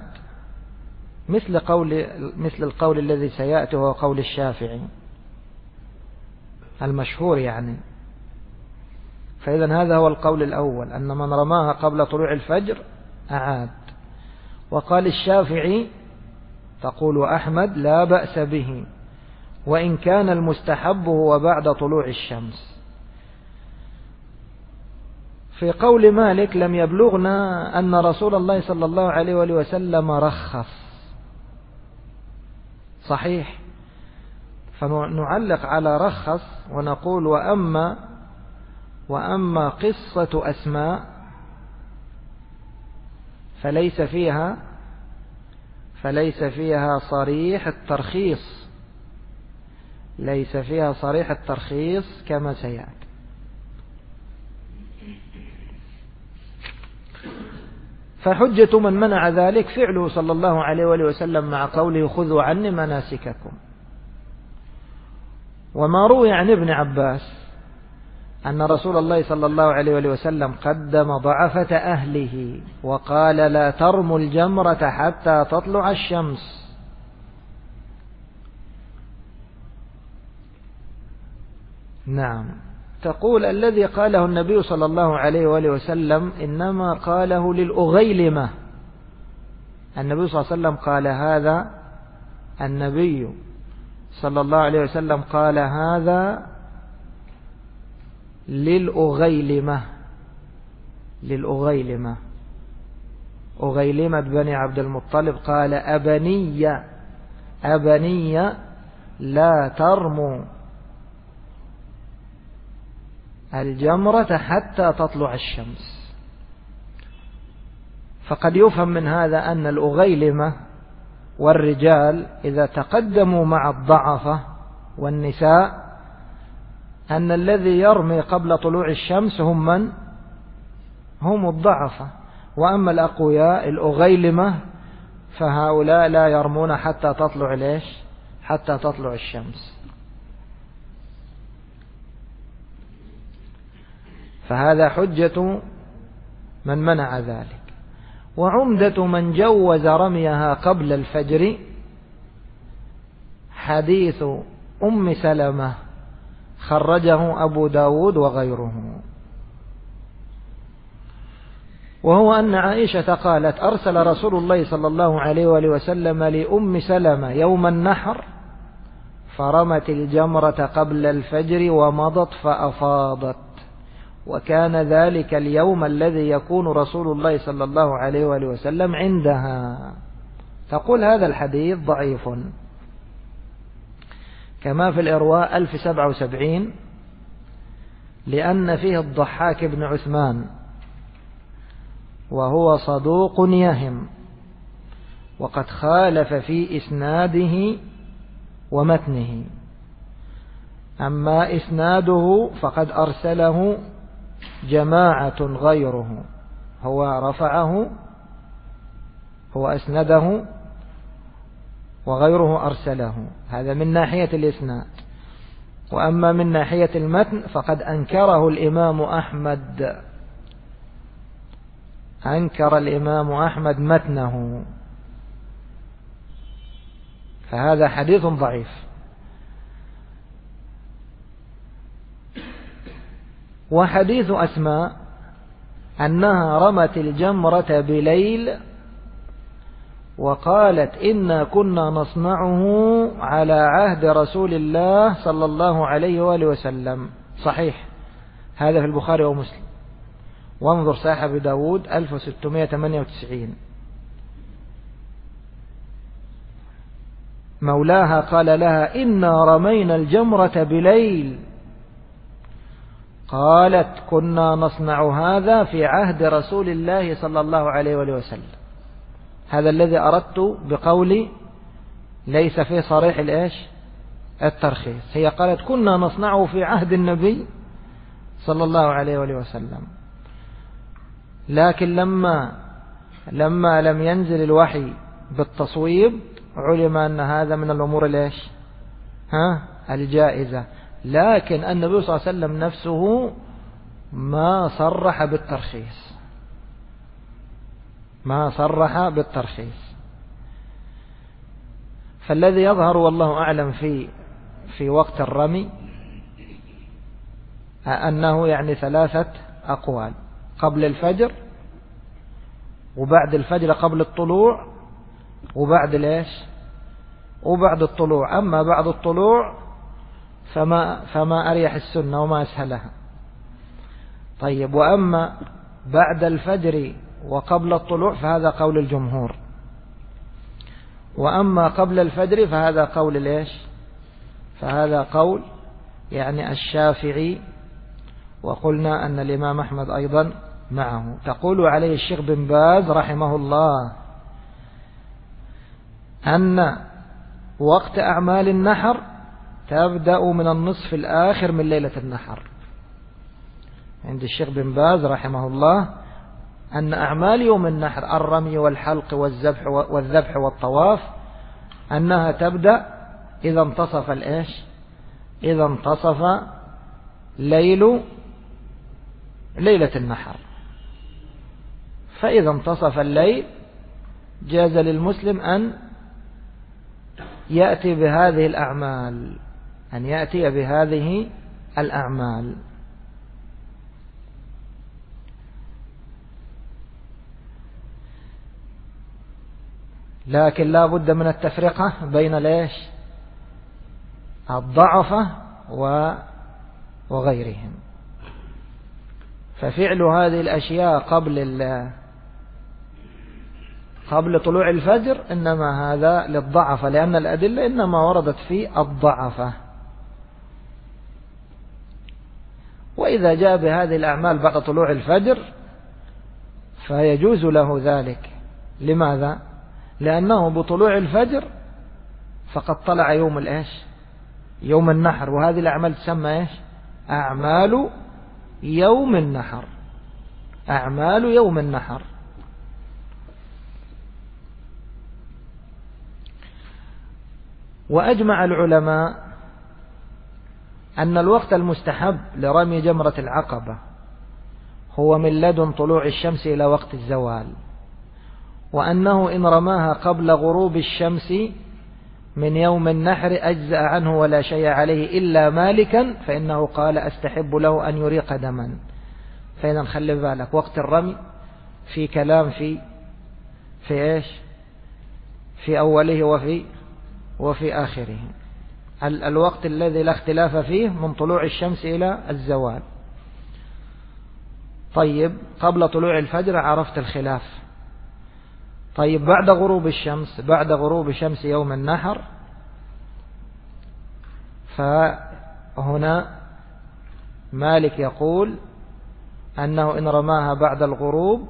مثل القول الذي سيأتي، هو قول الشافعي المشهور يعني. فإذا هذا هو القول الأول، أن من رماها قبل طلوع الفجر أعاد. وقال الشافعي تقول أحمد لا بأس به، وإن كان المستحب هو بعد طلوع الشمس. في قول مالك لم يبلغنا أن رسول الله صلى الله عليه وآله وسلم رخص. صحيح، فنعلق على رخص ونقول وأما قصة أسماء فليس فيها صريح الترخيص، ليس فيها صريح الترخيص كما سيأتي. فحجة من منع ذلك فعله صلى الله عليه وآله وسلم مع قوله خذوا عني مناسككم. وما روي عن ابن عباس أن رسول الله صلى الله عليه وآله وسلم قدم ضعفة أهله وقال لا ترموا الجمرة حتى تطلع الشمس. نعم، تقول الذي قاله النبي صلى الله عليه وآله وسلم إنما قاله للأغيلمة. النبي صلى الله عليه وسلم قال هذا، النبي صلى الله عليه وسلم قال هذا للأغيلمة، أغيلمة بني عبد المطلب. قال أبني لا ترموا الجمرة حتى تطلع الشمس. فقد يفهم من هذا أن الأغيلمة والرجال إذا تقدموا مع الضعفة والنساء أن الذي يرمي قبل طلوع الشمس هم الضعفة، وأما الأقوياء الأغيلمة فهؤلاء لا يرمون حتى تطلع الشمس. فهذا حجة من منع ذلك. وعمدة من جوز رميها قبل الفجر حديث أم سلمة خرجه أبو داود وغيره، وهو أن عائشة قالت أرسل رسول الله صلى الله عليه وآله وسلم لأم سلمة يوم النحر فرمت الجمرة قبل الفجر ومضت فأفاضت، وكان ذلك اليوم الذي يكون رسول الله صلى الله عليه وآله وسلم عندها. تقول هذا الحديث ضعيف، كما في الإرواء 1077، لأن فيه الضحاك بن عثمان وهو صدوق يهم، وقد خالف في إسناده ومتنه. أما إسناده فقد أرسله جماعة غيره، هو رفعه، هو أسنده وغيره أرسله. هذا من ناحية الإسناد. وأما من ناحية المتن فقد أنكره الإمام أحمد، أنكر الإمام أحمد متنه، فهذا حديث ضعيف. وحديث أسماء أنها رمت الجمرة بليل وقالت إنا كنا نصنعه على عهد رسول الله صلى الله عليه وآله وسلم، صحيح، هذا في البخاري ومسلم. وانظر صحيح أبي داود 1698. مولاها قال لها إنا رمينا الجمرة بليل، قالت كنا نصنع هذا في عهد رسول الله صلى الله عليه وآله وسلم. هذا الذي أردت بقولي ليس فيه صريح الترخيص. هي قالت كنا نصنعه في عهد النبي صلى الله عليه وآله وسلم، لكن لما لم ينزل الوحي بالتصويب علم أن هذا من الأمور الجائزة. لكن النبي صلى الله عليه وسلم نفسه ما صرح بالترخيص، فالذي يظهر والله أعلم في وقت الرمي أنه يعني 3 أقوال: قبل الفجر، وبعد الفجر قبل الطلوع، وبعد ليش وبعد الطلوع. أما بعد الطلوع فما أريح السنة وما أسهلها. طيب، وأما بعد الفجر وقبل الطلوع فهذا قول الجمهور، وأما قبل الفجر فهذا قول ليش فهذا قول يعني الشافعي، وقلنا أن الإمام أحمد أيضا معه. تقول عليه الشيخ بن باز رحمه الله أن وقت أعمال النحر تبدأ من النصف الآخر من ليلة النحر. عند الشيخ بن باز رحمه الله أن أعمال يوم النحر الرمي والحلق والذبح والطواف أنها تبدأ إذا انتصف إذا انتصف ليلة النحر. فإذا انتصف الليل جاز للمسلم أن يأتي بهذه الأعمال، لكن لا بد من التفرقة بين الضعفة وغيرهم. ففعل هذه الأشياء قبل طلوع الفجر إنما هذا للضعفة، لأن الأدلة إنما وردت في الضعفة. وإذا جاء بهذه الأعمال بعد طلوع الفجر فيجوز له ذلك. لماذا؟ لأنه بطلوع الفجر فقد طلع يوم النحر، وهذه الأعمال تسمى أعمال يوم النحر. وأجمع العلماء أن الوقت المستحب لرمي جمرة العقبة هو من لدن طلوع الشمس إلى وقت الزوال، وأنه إن رماها قبل غروب الشمس من يوم النحر أجزأ عنه ولا شيء عليه إلا مالكا، فإنه قال أستحب له أن يريق دما. فإذا نخلي بالك وقت الرمي في كلام في أوله وفي آخره. الوقت الذي لا اختلاف فيه من طلوع الشمس إلى الزوال. طيب، قبل طلوع الفجر عرفت الخلاف. طيب، بعد غروب الشمس يوم النحر، فهنا مالك يقول أنه إن رماها بعد الغروب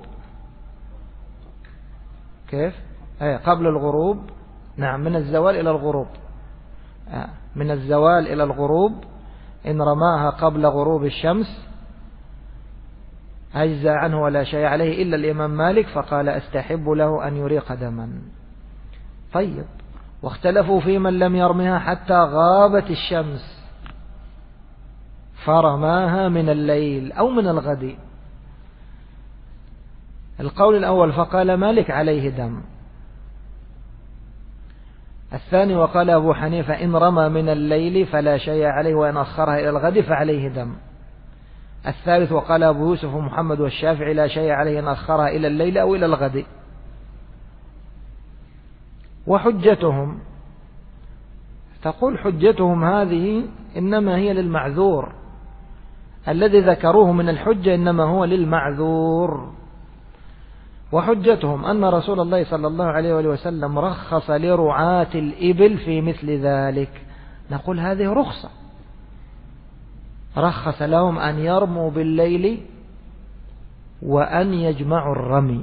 قبل الغروب، نعم، من الزوال إلى الغروب إن رماها قبل غروب الشمس أجزى عنه ولا شيء عليه إلا الإمام مالك، فقال أستحب له أن يريق دما. طيب، واختلفوا في من لم يرمها حتى غابت الشمس فرماها من الليل أو من الغد. القول الأول فقال مالك عليه دم. الثاني وقال أبو حنيفة إن رمى من الليل فلا شيء عليه، وإن أخرها إلى الغد فعليه دم. الثالث وقال أبو يوسف ومحمد والشافعي لا شيء عليه إن أخرها إلى الليل أو إلى الغد. وحجتهم تقول حجتهم هذه إنما هي للمعذور، الذي ذكروه من الحجة إنما هو للمعذور. وحجتهم أن رسول الله صلى الله عليه وسلم رخص لرعاة الإبل في مثل ذلك. نقول هذه رخصة، رخص لهم أن يرموا بالليل وأن يجمعوا الرمي.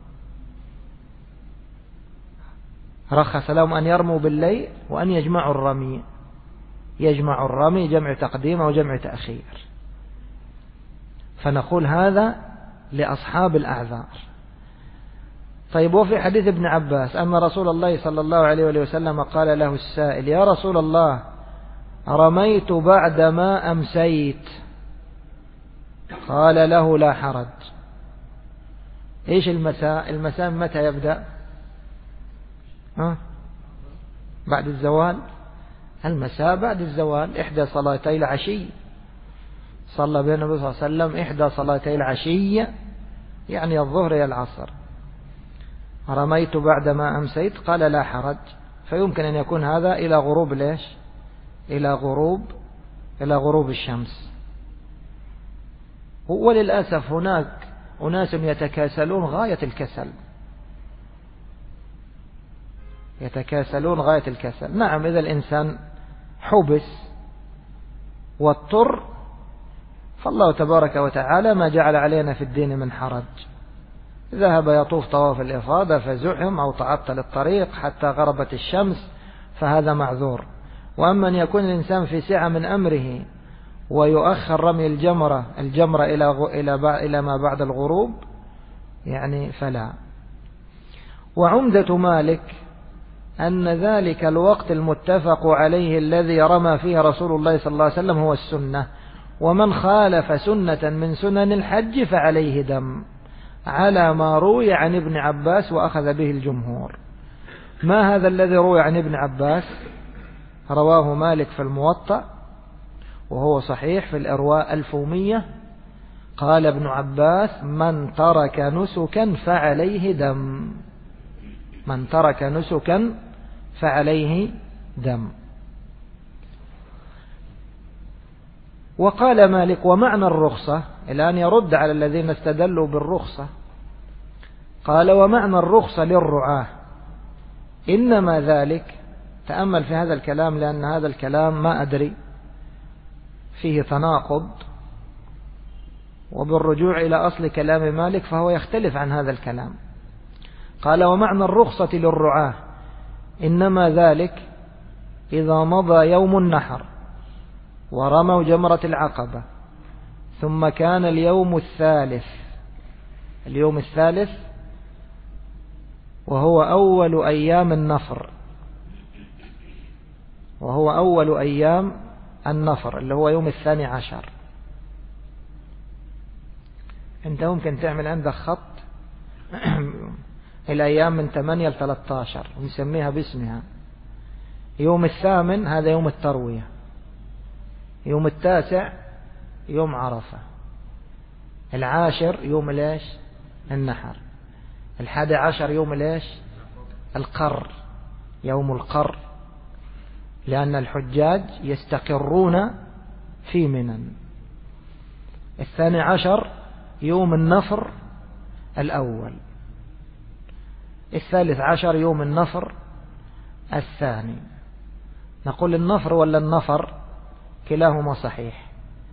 رخص لهم أن يرموا بالليل وأن يجمعوا الرمي. يجمع الرمي جمع تقديم أو جمع تأخير. فنقول هذا لأصحاب الأعذار. طيب، وفي حديث ابن عباس أن رسول الله صلى الله عليه وسلم قال له السائل يا رسول الله رميت بعدما أمسيت، قال له لا حرج. إيش المساء متى يبدأ؟ بعد الزوال. المساء بعد الزوال، إحدى صلاتي العشي. صلى بين النبي صلى الله عليه وسلم إحدى صلاتي العشي يعني الظهر يا العصر، رميت بعدما أمسيت، قال لا حرج. فيمكن أن يكون هذا إلى غروب ليش؟ إلى غروب الشمس. وللأسف هناك أناس يتكاسلون غاية الكسل. نعم، إذا الإنسان حبس واضطر فالله تبارك وتعالى ما جعل علينا في الدين من حرج. ذهب يطوف طواف الإفاضة فزحم أو تعطل الطريق حتى غربت الشمس فهذا معذور. وأما أن يكون الإنسان في سعة من أمره ويؤخر رمي الجمرة إلى ما بعد الغروب يعني فلا. وعمدة مالك أن ذلك الوقت المتفق عليه الذي رمى فيه رسول الله صلى الله عليه وسلم هو السنة، ومن خالف سنة من سنن الحج فعليه دم، على ما روي عن ابن عباس وأخذ به الجمهور. ما هذا الذي روي عن ابن عباس؟ رواه مالك في الموطأ وهو صحيح في الإرواء 1100. قال ابن عباس: من ترك نسكا فعليه دم، من ترك نسكا فعليه دم. وقال مالك: ومعنى الرخصة، الآن يرد على الذين استدلوا بالرخصة، قال: ومعنى الرخصة للرعاة إنما ذلك، تأمل في هذا الكلام لأن هذا الكلام ما أدري فيه تناقض، وبالرجوع إلى أصل كلام مالك فهو يختلف عن هذا الكلام. قال: ومعنى الرخصة للرعاة إنما ذلك إذا مضى يوم النحر ورموا جمرة العقبة ثم كان اليوم الثالث وهو أول أيام النفر اللي هو يوم 12. أنت ممكن تعمل عندك خط الأيام من 8 ل 13 ونسميها باسمها. يوم 8 هذا يوم التروية، يوم 9 يوم عرفة، 10 يوم ليش؟ النحر، 11 يوم ليش؟ القر، يوم القر، لأن الحجاج يستقرون في منى. 12 يوم النفر الأول، 13 يوم النفر الثاني. نقول النفر ولا النفر؟ كلاهما صحيح.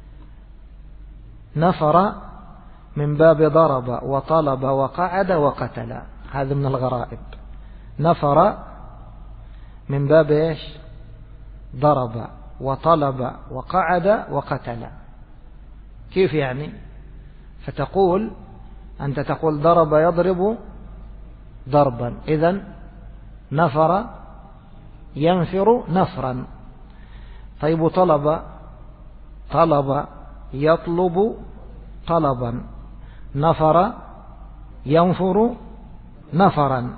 نفر من باب ضرب وطلب وقعد وقتل، هذا من الغرائب. نفر من باب ايش؟ ضرب وطلب وقعد وقتل. كيف يعني؟ فتقول أنت تقول ضرب يضرب ضربا، إذن نفر ينفر نفرا. طيب طلب يطلب طلبا، نفر ينفر نفرا.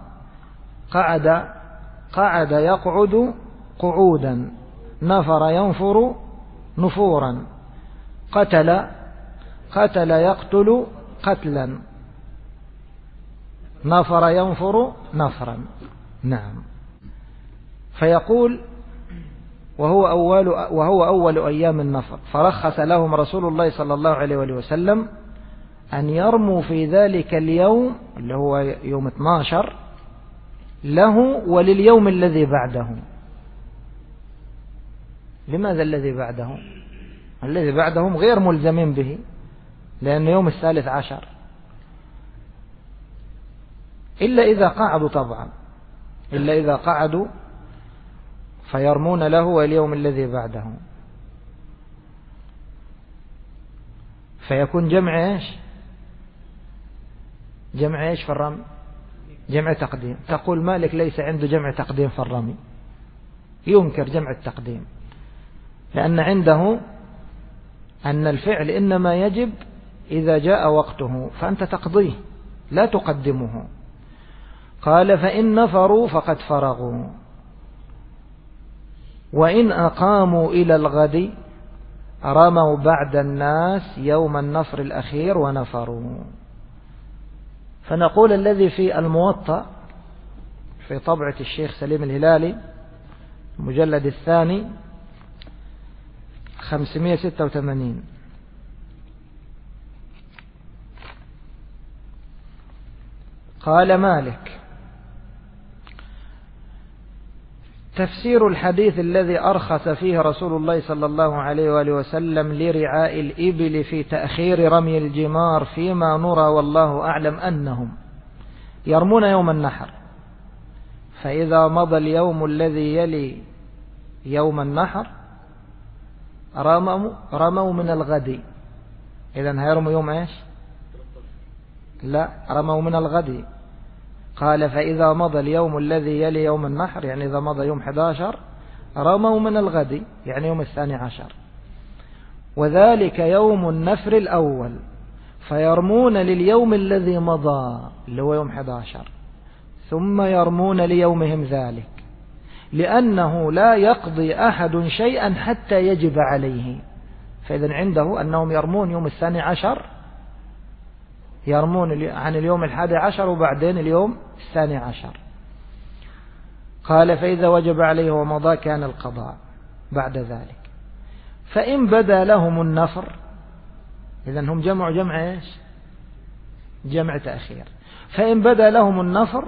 قعد يقعد قعودا، نفر ينفر نفورا. قتل يقتل قتلا، نفر ينفر نفرا. نعم. فيقول: وهو أول أيام النفر، فرخص لهم رسول الله صلى الله عليه وسلم أن يرموا في ذلك اليوم اللي هو يوم 12 له ولليوم الذي بعده. لماذا الذي بعده؟ الذي بعدهم غير ملزمين به، لأن يوم 13 إلا إذا قعدوا، طبعا إلا إذا قعدوا فيرمون له واليوم الذي بعده. فيكون جمع ايش في الرمي؟ جمع تقديم. تقول مالك ليس عنده جمع تقديم في الرمي، ينكر جمع التقديم، لأن عنده أن الفعل إنما يجب إذا جاء وقته، فأنت تقضيه لا تقدمه. قال: فإن نفروا فقد فرغوا، وإن أقاموا إلى الغد رموا بعد الناس يوم النفر الأخير ونفروا. فنقول الذي في الموطأ في طبعة الشيخ سليم الهلالي المجلد الثاني 586 قال مالك: تفسير الحديث الذي أرخص فيه رسول الله صلى الله عليه وآله وسلم لرعاء الإبل في تأخير رمي الجمار فيما نرى والله أعلم أنهم يرمون يوم النحر، فإذا مضى اليوم الذي يلي يوم النحر رموا من الغد. إذن هيرموا يوم إيش؟ لا، رموا من الغد. قال: فإذا مضى اليوم الذي يلي يوم النحر، يعني إذا مضى يوم 11 رموا من الغد، يعني يوم 12، وذلك يوم النفر الأول، فيرمون لليوم الذي مضى اللي هو يوم 11، ثم يرمون ليومهم ذلك، لأنه لا يقضي أحد شيئا حتى يجب عليه. فإذن عنده أنهم يرمون يوم 12، يرمون عن اليوم 11 وبعدين اليوم 12. قال: فإذا وجب عليه ومضى كان القضاء بعد ذلك. فإن بدا لهم النفر، إذن هم جمع إيش؟ جمع تأخير. فإن بدا لهم النفر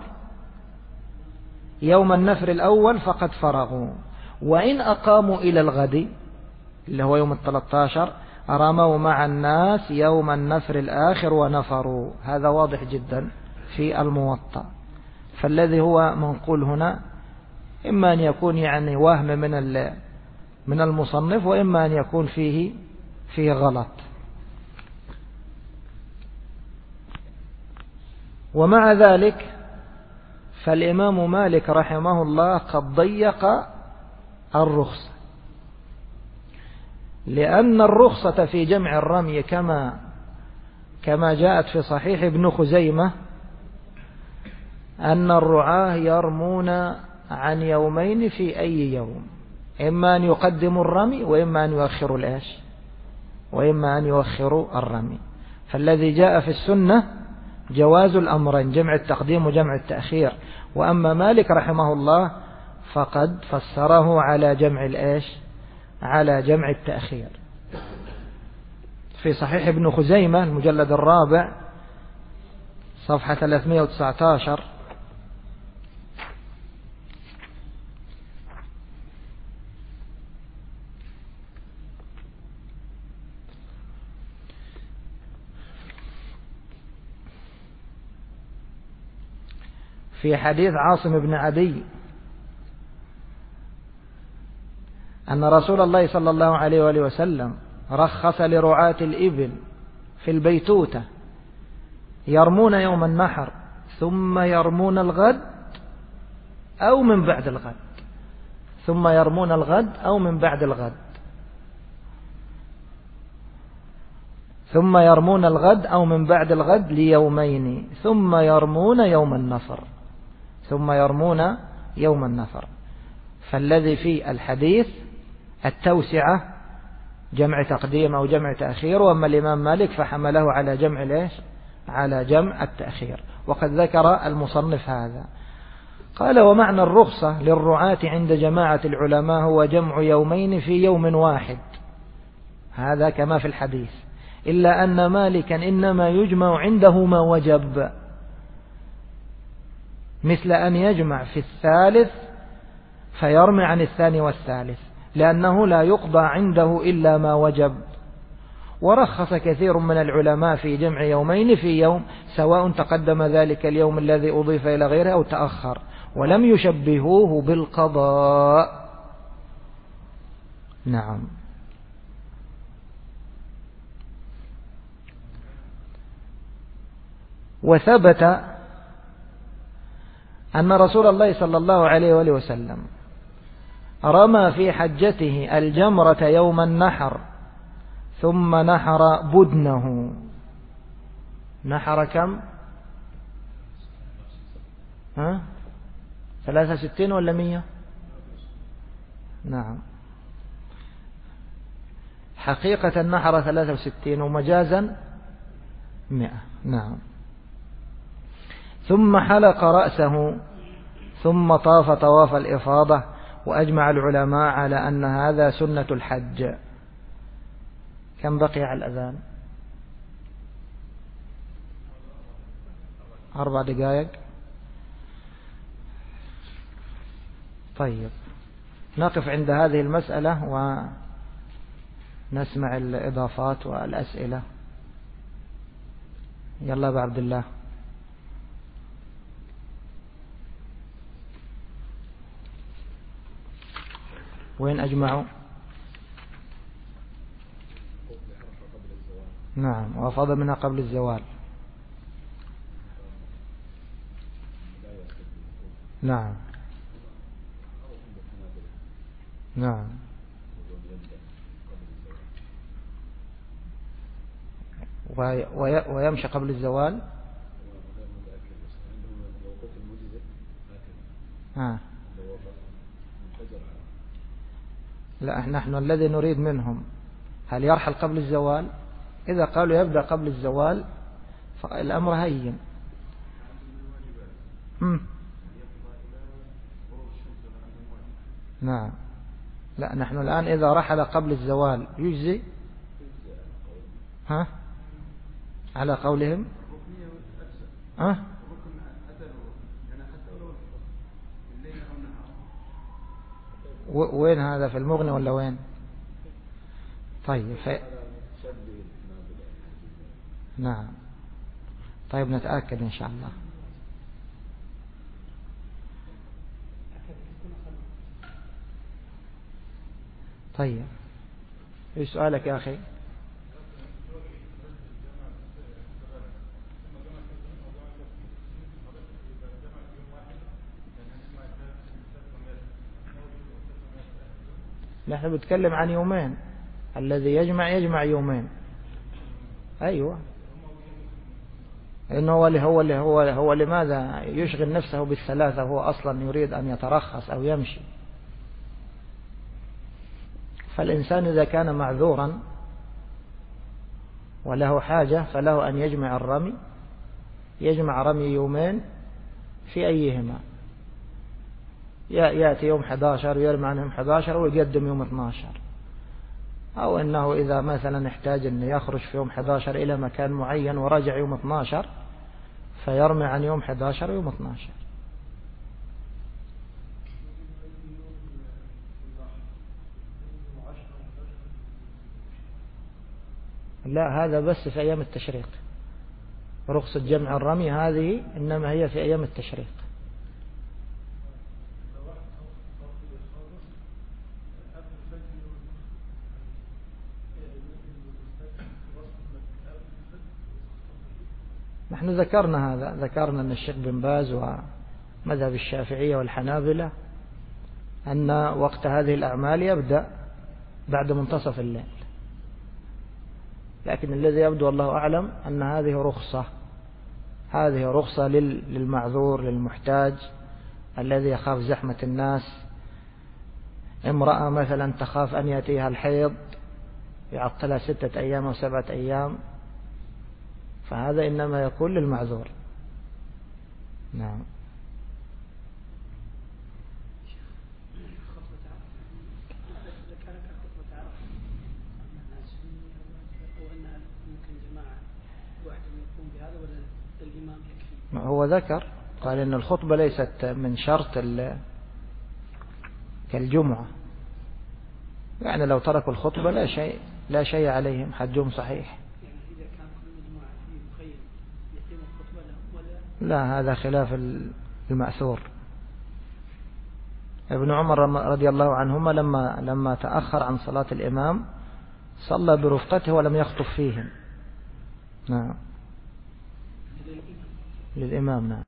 يوم النفر الأول فقد فرغوا، وإن أقاموا إلى الغد اللي هو يوم 13 رموا مع الناس يوم النفر الآخر ونفروا. هذا واضح جدا في الموطأ. فالذي هو منقول هنا إما أن يكون يعني وهم من المصنف، وإما أن يكون فيه غلط. ومع ذلك فالإمام مالك رحمه الله قد ضيق الرخصة، لأن الرخصة في جمع الرمي كما جاءت في صحيح ابن خزيمة أن الرعاة يرمون عن يومين في أي يوم، إما أن يقدموا الرمي وإما أن يؤخروا الإيش، وإما أن يؤخروا الرمي. فالذي جاء في السنة جواز الأمرين، جمع التقديم وجمع التأخير. وأما مالك رحمه الله فقد فسره على جمع الإيش، على جمع التأخير. في صحيح ابن خزيمة المجلد الرابع صفحة 319 في حديث عاصم بن عدي أن رسول الله صلى الله عليه وآله وسلم رخص لرعاة الإبل في البيتوتة يرمون يوم النحر ثم يرمون الغد أو من بعد الغد، ثم يرمون الغد أو من بعد الغد، ثم يرمون الغد أو من بعد الغد ليومين، ثم يرمون يوم النفر، ثم يرمون يوم النفر. فالذي في الحديث التوسعة جمع تقديم أو جمع تأخير، وأما الإمام مالك فحمله على جمع الإيش، على جمع التأخير. وقد ذكر المصنف هذا. قال: ومعنى الرخصة للرعاة عند جماعة العلماء هو جمع يومين في يوم واحد، هذا كما في الحديث، إلا أن مالكا إنما يجمع عنده ما وجب، مثل أن يجمع في الثالث فيرمي عن الثاني والثالث، لأنه لا يقضى عنده إلا ما وجب. ورخص كثير من العلماء في جمع يومين في يوم، سواء تقدم ذلك اليوم الذي أضيف إلى غيره أو تأخر، ولم يشبهوه بالقضاء. نعم. وثبت أن رسول الله صلى الله عليه وآله وسلم رمى في حجته الجمرة يوم النحر ثم نحر بدنه. نحر كم؟ 63 ولا 100؟ نعم. حقيقة نحر 63 ومجازا 100. نعم. ثم حلق رأسه ثم طاف طواف الإفاضة. وأجمع العلماء على أن هذا سنة الحج. كم بقي على الأذان؟ 4 دقائق. طيب نقف عند هذه المسألة ونسمع الإضافات والأسئلة. يلا أبو عبد الله. وين أجمعوا؟ نعم. وأفاض منها قبل الزوال. نعم. نعم. ويمشي قبل الزوال. لا، نحن الذي نريد منهم هل يرحل قبل الزوال؟ إذا قالوا يبدأ قبل الزوال فالأمر هين. نعم. لا، نحن الآن إذا رحل قبل الزوال يجزي على قولهم. وين هذا، في المغني ولا وين؟ طيب نعم. طيب نتأكد إن شاء الله. طيب ايش سؤالك يا أخي؟ نحن بنتكلم عن يومين. الذي يجمع يومين. أيوة. إنه هو لماذا يشغل نفسه بالثلاثة؟ هو أصلا يريد أن يترخص أو يمشي. فالإنسان إذا كان معذورا وله حاجة فله أن يجمع الرمي. يجمع رمي يومين في أيهما. يأتي يوم 11 ويرمي عنهم 11 ويقدم يوم 12. أو أنه إذا مثلا احتاج أن يخرج في يوم 11 إلى مكان معين ورجع يوم 12 فيرمي عن يوم 11 ويوم 12. لا، هذا بس في أيام التشريق. رخصة جمع الرمي هذه إنما هي في أيام التشريق. نحن ذكرنا هذا. ذكرنا أن الشيخ بن باز ومذهب الشافعية والحنابلة أن وقت هذه الأعمال يبدأ بعد منتصف الليل. لكن الذي يبدو الله أعلم أن هذه رخصة للمعذور للمحتاج الذي يخاف زحمة الناس. امرأة مثلا تخاف أن يأتيها الحيض يعطلها 6 أيام أو 7 أيام، فهذا إنما يكون للمعذور. نعم. هو ذكر قال إن الخطبة ليست من شرط كالجمعة. يعني لو تركوا الخطبة لا شيء عليهم، حجهم صحيح. لا، هذا خلاف المأثور. ابن عمر رضي الله عنهما لما تأخر عن صلاة الإمام صلى برفقته ولم يخطب فيهم. نعم. للإمام. نعم.